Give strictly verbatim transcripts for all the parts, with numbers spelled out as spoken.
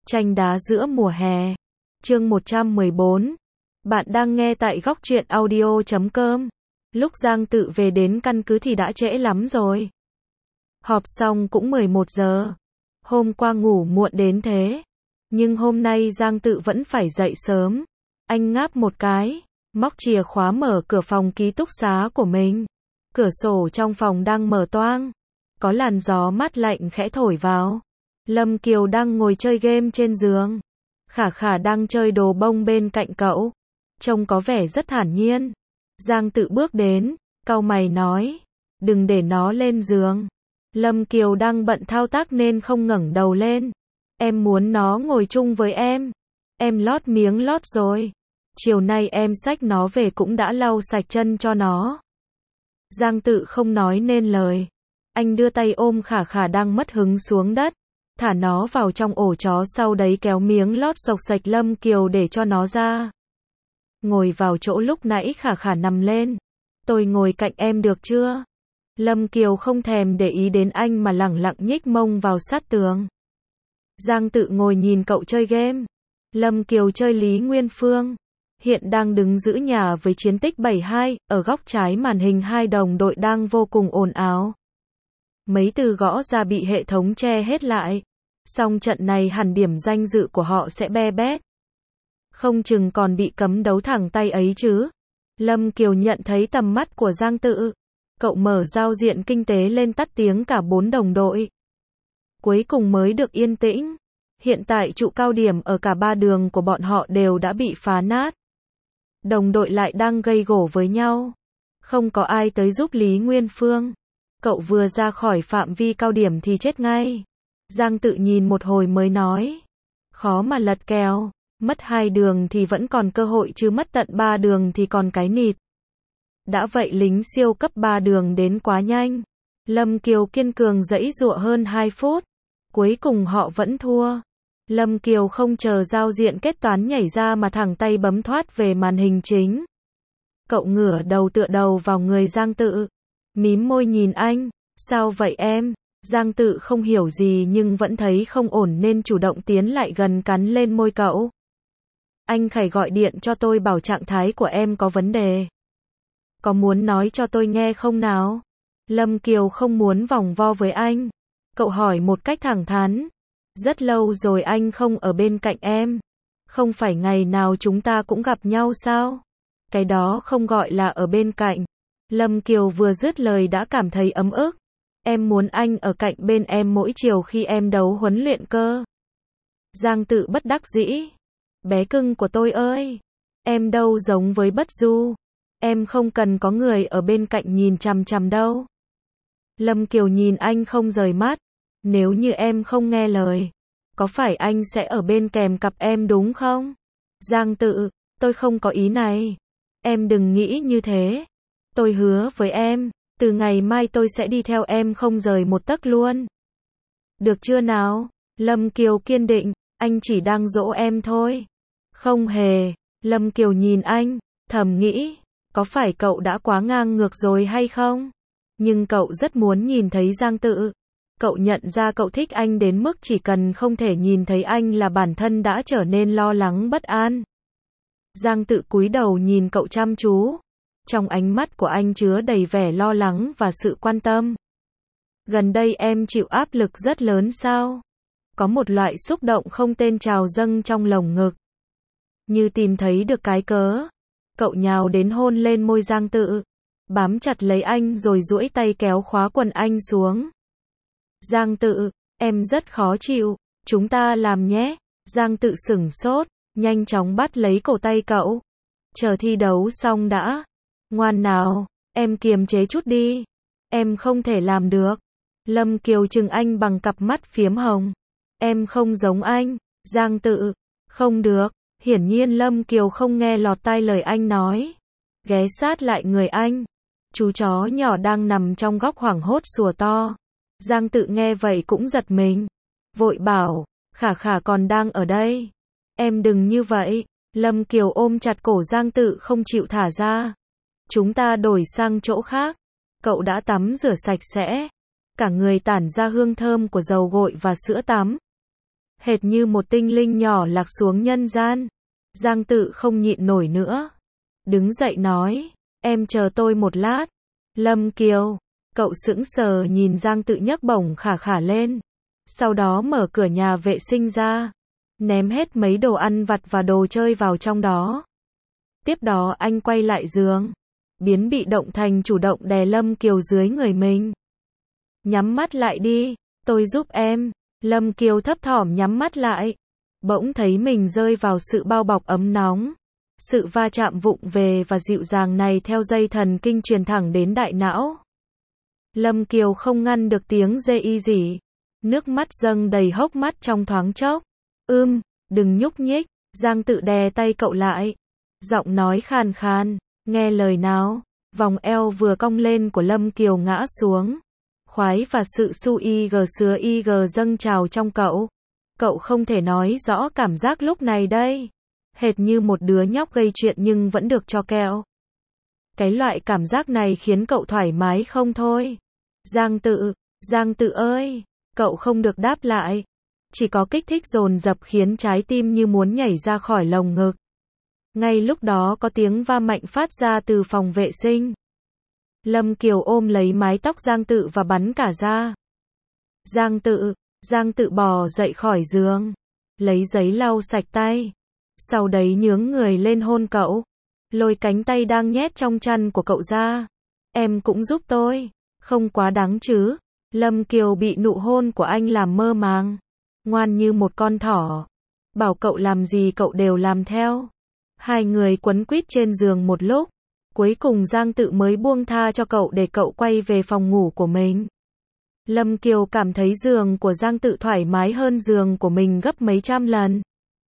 Tranh đá giữa mùa hè. Chương một trăm mười bốn. Bạn đang nghe tại góc truyện audio chấm com. Lúc Giang Tự về đến căn cứ thì đã trễ lắm rồi. Họp xong cũng mười một giờ. Hôm qua ngủ muộn đến thế. Nhưng hôm nay Giang Tự vẫn phải dậy sớm. Anh ngáp một cái, móc chìa khóa mở cửa phòng ký túc xá của mình. Cửa sổ trong phòng đang mở toang. Có làn gió mát lạnh khẽ thổi vào. Lâm Kiều đang ngồi chơi game trên giường. Khả Khả đang chơi đồ bông bên cạnh cậu. Trông có vẻ rất thản nhiên. Giang Tự bước đến, cau mày nói, đừng để nó lên giường. Lâm Kiều đang bận thao tác nên không ngẩng đầu lên. Em muốn nó ngồi chung với em. Em lót miếng lót rồi. Chiều nay em xách nó về cũng đã lau sạch chân cho nó. Giang Tự không nói nên lời. Anh đưa tay ôm Khả Khả đang mất hứng xuống đất. Thả nó vào trong ổ chó, sau đấy kéo miếng lót sộc sạch Lâm Kiều để cho nó ra. Ngồi vào chỗ lúc nãy Khả Khả nằm lên. Tôi ngồi cạnh em được chưa? Lâm Kiều không thèm để ý đến anh mà lẳng lặng nhích mông vào sát tường. Giang Tự ngồi nhìn cậu chơi game. Lâm Kiều chơi Lý Nguyên Phương. Hiện đang đứng giữ nhà với chiến tích bảy hai, ở góc trái màn hình hai đồng đội đang vô cùng ồn ào. Mấy từ gõ ra bị hệ thống che hết lại. Song trận này hẳn điểm danh dự của họ sẽ be bét. Không chừng còn bị cấm đấu thẳng tay ấy chứ. Lâm Kiều nhận thấy tầm mắt của Giang Tự. Cậu mở giao diện kinh tế lên, tắt tiếng cả bốn đồng đội. Cuối cùng mới được yên tĩnh. Hiện tại trụ cao điểm ở cả ba đường của bọn họ đều đã bị phá nát. Đồng đội lại đang gây gổ với nhau. Không có ai tới giúp Lý Nguyên Phương. Cậu vừa ra khỏi phạm vi cao điểm thì chết ngay. Giang Tự nhìn một hồi mới nói. Khó mà lật kèo. Mất hai đường thì vẫn còn cơ hội chứ mất tận ba đường thì còn cái nịt. Đã vậy lính siêu cấp ba đường đến quá nhanh. Lâm Kiều kiên cường giãy giụa hơn hai phút. Cuối cùng họ vẫn thua. Lâm Kiều không chờ giao diện kết toán nhảy ra mà thẳng tay bấm thoát về màn hình chính. Cậu ngửa đầu tựa đầu vào người Giang Tự. Mím môi nhìn anh. Sao vậy em? Giang Tự không hiểu gì nhưng vẫn thấy không ổn nên chủ động tiến lại gần cắn lên môi cậu. Anh Khải gọi điện cho tôi bảo trạng thái của em có vấn đề. Có muốn nói cho tôi nghe không nào? Lâm Kiều không muốn vòng vo với anh. Cậu hỏi một cách thẳng thắn. Rất lâu rồi anh không ở bên cạnh em. Không phải ngày nào chúng ta cũng gặp nhau sao? Cái đó không gọi là ở bên cạnh. Lâm Kiều vừa dứt lời đã cảm thấy ấm ức. Em muốn anh ở cạnh bên em mỗi chiều khi em đấu huấn luyện cơ. Giang Tự bất đắc dĩ. Bé cưng của tôi ơi. Em đâu giống với Bất Du. Em không cần có người ở bên cạnh nhìn chằm chằm đâu. Lâm Kiều nhìn anh không rời mắt. Nếu như em không nghe lời, có phải anh sẽ ở bên kèm cặp em đúng không? Giang Tự, tôi không có ý này. Em đừng nghĩ như thế. Tôi hứa với em, từ ngày mai tôi sẽ đi theo em không rời một tấc luôn. Được chưa nào? Lâm Kiều kiên định, anh chỉ đang dỗ em thôi. Không hề. Lâm Kiều nhìn anh, thầm nghĩ, có phải cậu đã quá ngang ngược rồi hay không? Nhưng cậu rất muốn nhìn thấy Giang Tự. Cậu nhận ra cậu thích anh đến mức chỉ cần không thể nhìn thấy anh là bản thân đã trở nên lo lắng bất an. Giang Tự cúi đầu nhìn cậu chăm chú. Trong ánh mắt của anh chứa đầy vẻ lo lắng và sự quan tâm. Gần đây em chịu áp lực rất lớn sao? Có một loại xúc động không tên trào dâng trong lồng ngực. Như tìm thấy được cái cớ. Cậu nhào đến hôn lên môi Giang Tự. Bám chặt lấy anh rồi duỗi tay kéo khóa quần anh xuống. Giang Tự, em rất khó chịu. Chúng ta làm nhé. Giang Tự sửng sốt, nhanh chóng bắt lấy cổ tay cậu. Chờ thi đấu xong đã. Ngoan nào, em kiềm chế chút đi. Em không thể làm được. Lâm Kiều trừng anh bằng cặp mắt phiếm hồng. Em không giống anh. Giang Tự, không được. Hiển nhiên Lâm Kiều không nghe lọt tai lời anh nói. Ghé sát lại người anh. Chú chó nhỏ đang nằm trong góc hoảng hốt sủa to. Giang Tự nghe vậy cũng giật mình. Vội bảo, Khả Khả còn đang ở đây. Em đừng như vậy. Lâm Kiều ôm chặt cổ Giang Tự không chịu thả ra. Chúng ta đổi sang chỗ khác. Cậu đã tắm rửa sạch sẽ. Cả người tản ra hương thơm của dầu gội và sữa tắm. hệt như một tinh linh nhỏ lạc xuống nhân gian. Giang Tự không nhịn nổi nữa. Đứng dậy nói, em chờ tôi một lát. Lâm Kiều, cậu sững sờ nhìn Giang Tự nhấc bổng khả khả lên. Sau đó mở cửa nhà vệ sinh ra. Ném hết mấy đồ ăn vặt và đồ chơi vào trong đó. Tiếp đó anh quay lại giường. Biến bị động thành chủ động đè Lâm Kiều dưới người mình. Nhắm mắt lại đi, tôi giúp em. Lâm Kiều thấp thỏm nhắm mắt lại. Bỗng thấy mình rơi vào sự bao bọc ấm nóng. Sự va chạm vụng về và dịu dàng này theo dây thần kinh truyền thẳng đến đại não. Lâm Kiều không ngăn được tiếng rê y rỉ. Nước mắt dâng đầy hốc mắt trong thoáng chốc. Ưm, đừng nhúc nhích. Giang Tự đè tay cậu lại. Giọng nói khàn khàn, nghe lời nào. Vòng eo vừa cong lên của Lâm Kiều ngã xuống. Khoái và sự su y gờ sứa y gờ dâng trào trong cậu. Cậu không thể nói rõ cảm giác lúc này đây. Hệt như một đứa nhóc gây chuyện nhưng vẫn được cho kẹo. Cái loại cảm giác này khiến cậu thoải mái không thôi. Giang Tự, Giang Tự ơi, cậu không được đáp lại. Chỉ có kích thích dồn dập khiến trái tim như muốn nhảy ra khỏi lồng ngực. Ngay lúc đó có tiếng va mạnh phát ra từ phòng vệ sinh. Lâm Kiều ôm lấy mái tóc Giang Tự và bắn cả ra. Giang Tự, Giang Tự bò dậy khỏi giường. Lấy giấy lau sạch tay. Sau đấy nhướng người lên hôn cậu. Lôi cánh tay đang nhét trong chăn của cậu ra. Em cũng giúp tôi. Không quá đáng chứ. Lâm Kiều bị nụ hôn của anh làm mơ màng. Ngoan như một con thỏ. Bảo cậu làm gì cậu đều làm theo. Hai người quấn quýt trên giường một lúc. Cuối cùng Giang Tự mới buông tha cho cậu để cậu quay về phòng ngủ của mình. Lâm Kiều cảm thấy giường của Giang Tự thoải mái hơn giường của mình gấp mấy trăm lần.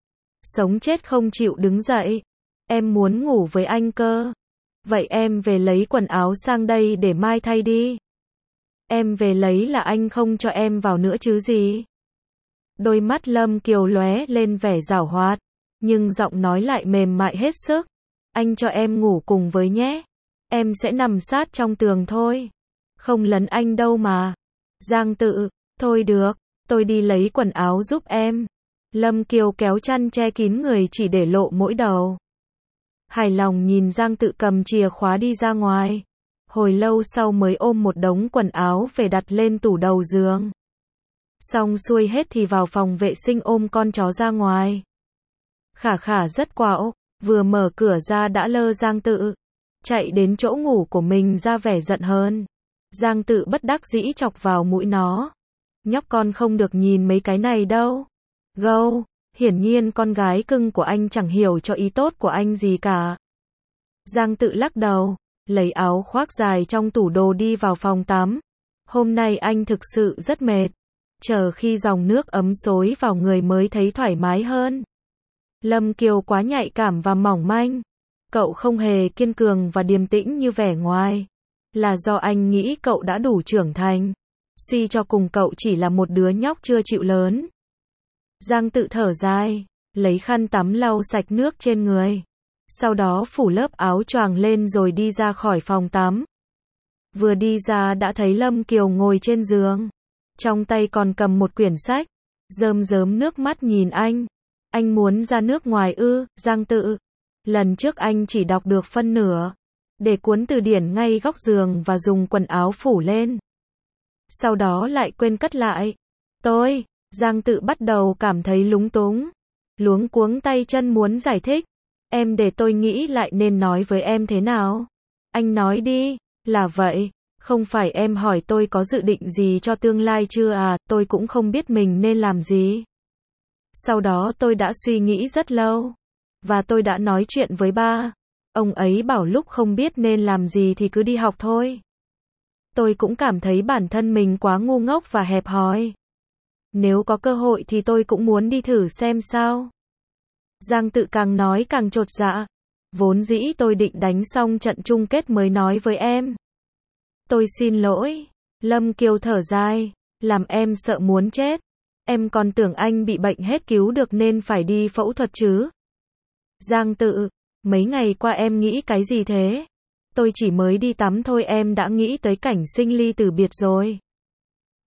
Sống chết không chịu đứng dậy. Em muốn ngủ với anh cơ. Vậy em về lấy quần áo sang đây để mai thay đi. Em về lấy là anh không cho em vào nữa chứ gì. Đôi mắt Lâm Kiều lóe lên vẻ giảo hoạt. Nhưng giọng nói lại mềm mại hết sức. Anh cho em ngủ cùng với nhé. Em sẽ nằm sát trong tường thôi. Không lấn anh đâu mà. Giang Tự, thôi được, tôi đi lấy quần áo giúp em. Lâm Kiều kéo chăn che kín người chỉ để lộ mỗi đầu. Hài lòng nhìn Giang Tự cầm chìa khóa đi ra ngoài. Hồi lâu sau mới ôm một đống quần áo về đặt lên tủ đầu giường. Xong xuôi hết thì vào phòng vệ sinh ôm con chó ra ngoài. Khả khả rất quạo, vừa mở cửa ra đã lơ Giang Tự. Chạy đến chỗ ngủ của mình ra vẻ giận hơn. Giang Tự bất đắc dĩ chọc vào mũi nó. Nhóc con không được nhìn mấy cái này đâu. Gâu, hiển nhiên con gái cưng của anh chẳng hiểu cho ý tốt của anh gì cả. Giang Tự lắc đầu, lấy áo khoác dài trong tủ đồ đi vào phòng tắm. Hôm nay anh thực sự rất mệt. Chờ khi dòng nước ấm xối vào người mới thấy thoải mái hơn. Lâm Kiều quá nhạy cảm và mỏng manh. Cậu không hề kiên cường và điềm tĩnh như vẻ ngoài. Là do anh nghĩ cậu đã đủ trưởng thành. Suy cho cùng cậu chỉ là một đứa nhóc chưa chịu lớn. Giang Tự thở dài, lấy khăn tắm lau sạch nước trên người. Sau đó phủ lớp áo choàng lên rồi đi ra khỏi phòng tắm. Vừa đi ra đã thấy Lâm Kiều ngồi trên giường. Trong tay còn cầm một quyển sách. Rơm rớm nước mắt nhìn anh. Anh muốn ra nước ngoài ư, Giang Tự. Lần trước anh chỉ đọc được phân nửa. Để cuốn từ điển ngay góc giường và dùng quần áo phủ lên. Sau đó lại quên cất lại. Tôi, Giang Tự bắt đầu cảm thấy lúng túng. Luống cuống tay chân muốn giải thích. Em để tôi nghĩ lại nên nói với em thế nào. Anh nói đi, là vậy. Không phải em hỏi tôi có dự định gì cho tương lai chưa à, tôi cũng không biết mình nên làm gì. Sau đó tôi đã suy nghĩ rất lâu. Và tôi đã nói chuyện với ba. Ông ấy bảo lúc không biết nên làm gì thì cứ đi học thôi. Tôi cũng cảm thấy bản thân mình quá ngu ngốc và hẹp hòi. Nếu có cơ hội thì tôi cũng muốn đi thử xem sao. Giang Tự càng nói càng chột dạ. Vốn dĩ tôi định đánh xong trận chung kết mới nói với em. Tôi xin lỗi. Lâm Kiều thở dài. Làm em sợ muốn chết. Em còn tưởng anh bị bệnh hết cứu được nên phải đi phẫu thuật chứ. Giang Tự, mấy ngày qua em nghĩ cái gì thế? Tôi chỉ mới đi tắm thôi em đã nghĩ tới cảnh sinh ly tử biệt rồi.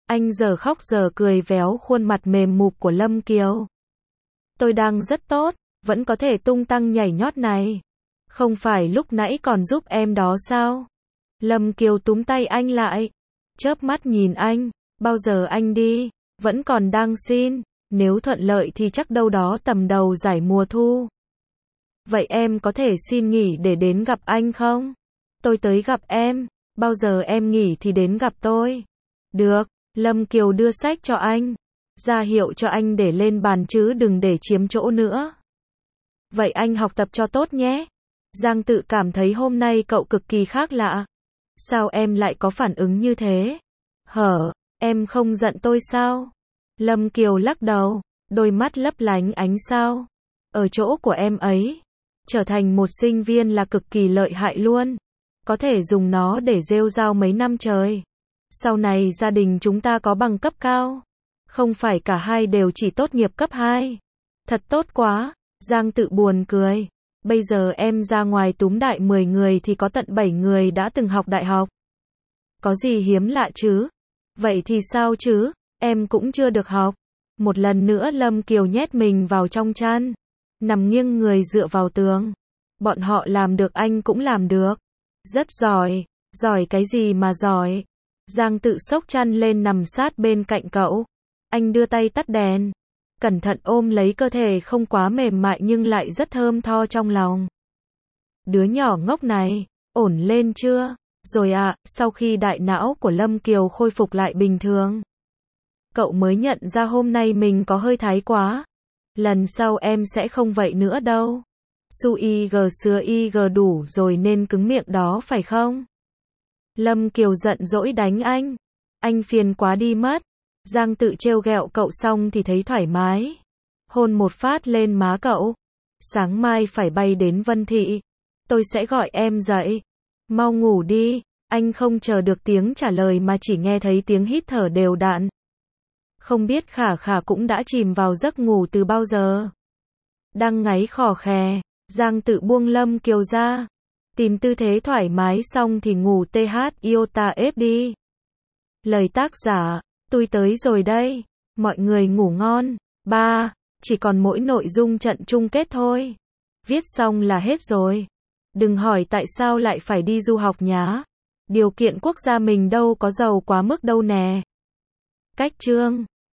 Anh giờ khóc giờ cười véo khuôn mặt mềm mụp của Lâm Kiều. Tôi đang rất tốt, vẫn có thể tung tăng nhảy nhót này. Không phải lúc nãy còn giúp em đó sao? Lâm Kiều túm tay anh lại. Chớp mắt nhìn anh, bao giờ anh đi? Vẫn còn đang xin, nếu thuận lợi thì chắc đâu đó tầm đầu giải mùa thu. Vậy em có thể xin nghỉ để đến gặp anh không? Tôi tới gặp em, bao giờ em nghỉ thì đến gặp tôi. Được, Lâm Kiều đưa sách cho anh, ra hiệu cho anh để lên bàn chứ đừng để chiếm chỗ nữa. Vậy anh học tập cho tốt nhé. Giang Tự cảm thấy hôm nay cậu cực kỳ khác lạ. Sao em lại có phản ứng như thế? Hở, em không giận tôi sao? Lâm Kiều lắc đầu, đôi mắt lấp lánh ánh sao. Ở chỗ của em ấy, trở thành một sinh viên là cực kỳ lợi hại luôn. Có thể dùng nó để rêu rao mấy năm trời. Sau này gia đình chúng ta có bằng cấp cao. Không phải cả hai đều chỉ tốt nghiệp cấp hai. Thật tốt quá, Giang Tự buồn cười. Bây giờ em ra ngoài túm đại mười người thì có tận bảy người đã từng học đại học. Có gì hiếm lạ chứ? Vậy thì sao chứ? Em cũng chưa được học. Một lần nữa Lâm Kiều nhét mình vào trong chăn, nằm nghiêng người dựa vào tường. Bọn họ làm được anh cũng làm được. Rất giỏi. Giỏi cái gì mà giỏi? Giang Tự xốc chăn lên nằm sát bên cạnh cậu. Anh đưa tay tắt đèn, cẩn thận ôm lấy cơ thể không quá mềm mại nhưng lại rất thơm tho trong lòng. Đứa nhỏ ngốc này, ổn lên chưa? Rồi ạ, à, sau khi đại não của Lâm Kiều khôi phục lại bình thường, cậu mới nhận ra hôm nay mình có hơi thái quá. Lần sau em sẽ không vậy nữa đâu. Su y g sứa y g đủ rồi nên cứng miệng đó phải không? Lâm Kiều giận dỗi đánh anh. Anh phiền quá đi mất. Giang Tự trêu ghẹo cậu xong thì thấy thoải mái. Hôn một phát lên má cậu. Sáng mai phải bay đến Vân Thị. Tôi sẽ gọi em dậy. Mau ngủ đi. Anh không chờ được tiếng trả lời mà chỉ nghe thấy tiếng hít thở đều đặn. Không biết Khả Khả cũng đã chìm vào giấc ngủ từ bao giờ. Đang ngáy khò khè, Giang Tự buông Lâm Kiều ra. Tìm tư thế thoải mái xong thì ngủ th iota ép đi. Lời tác giả, tôi tới rồi đây. Mọi người ngủ ngon. ba. Chỉ còn mỗi nội dung trận chung kết thôi. Viết xong là hết rồi. Đừng hỏi tại sao lại phải đi du học nhá. Điều kiện quốc gia mình đâu có giàu quá mức đâu nè. Cách chương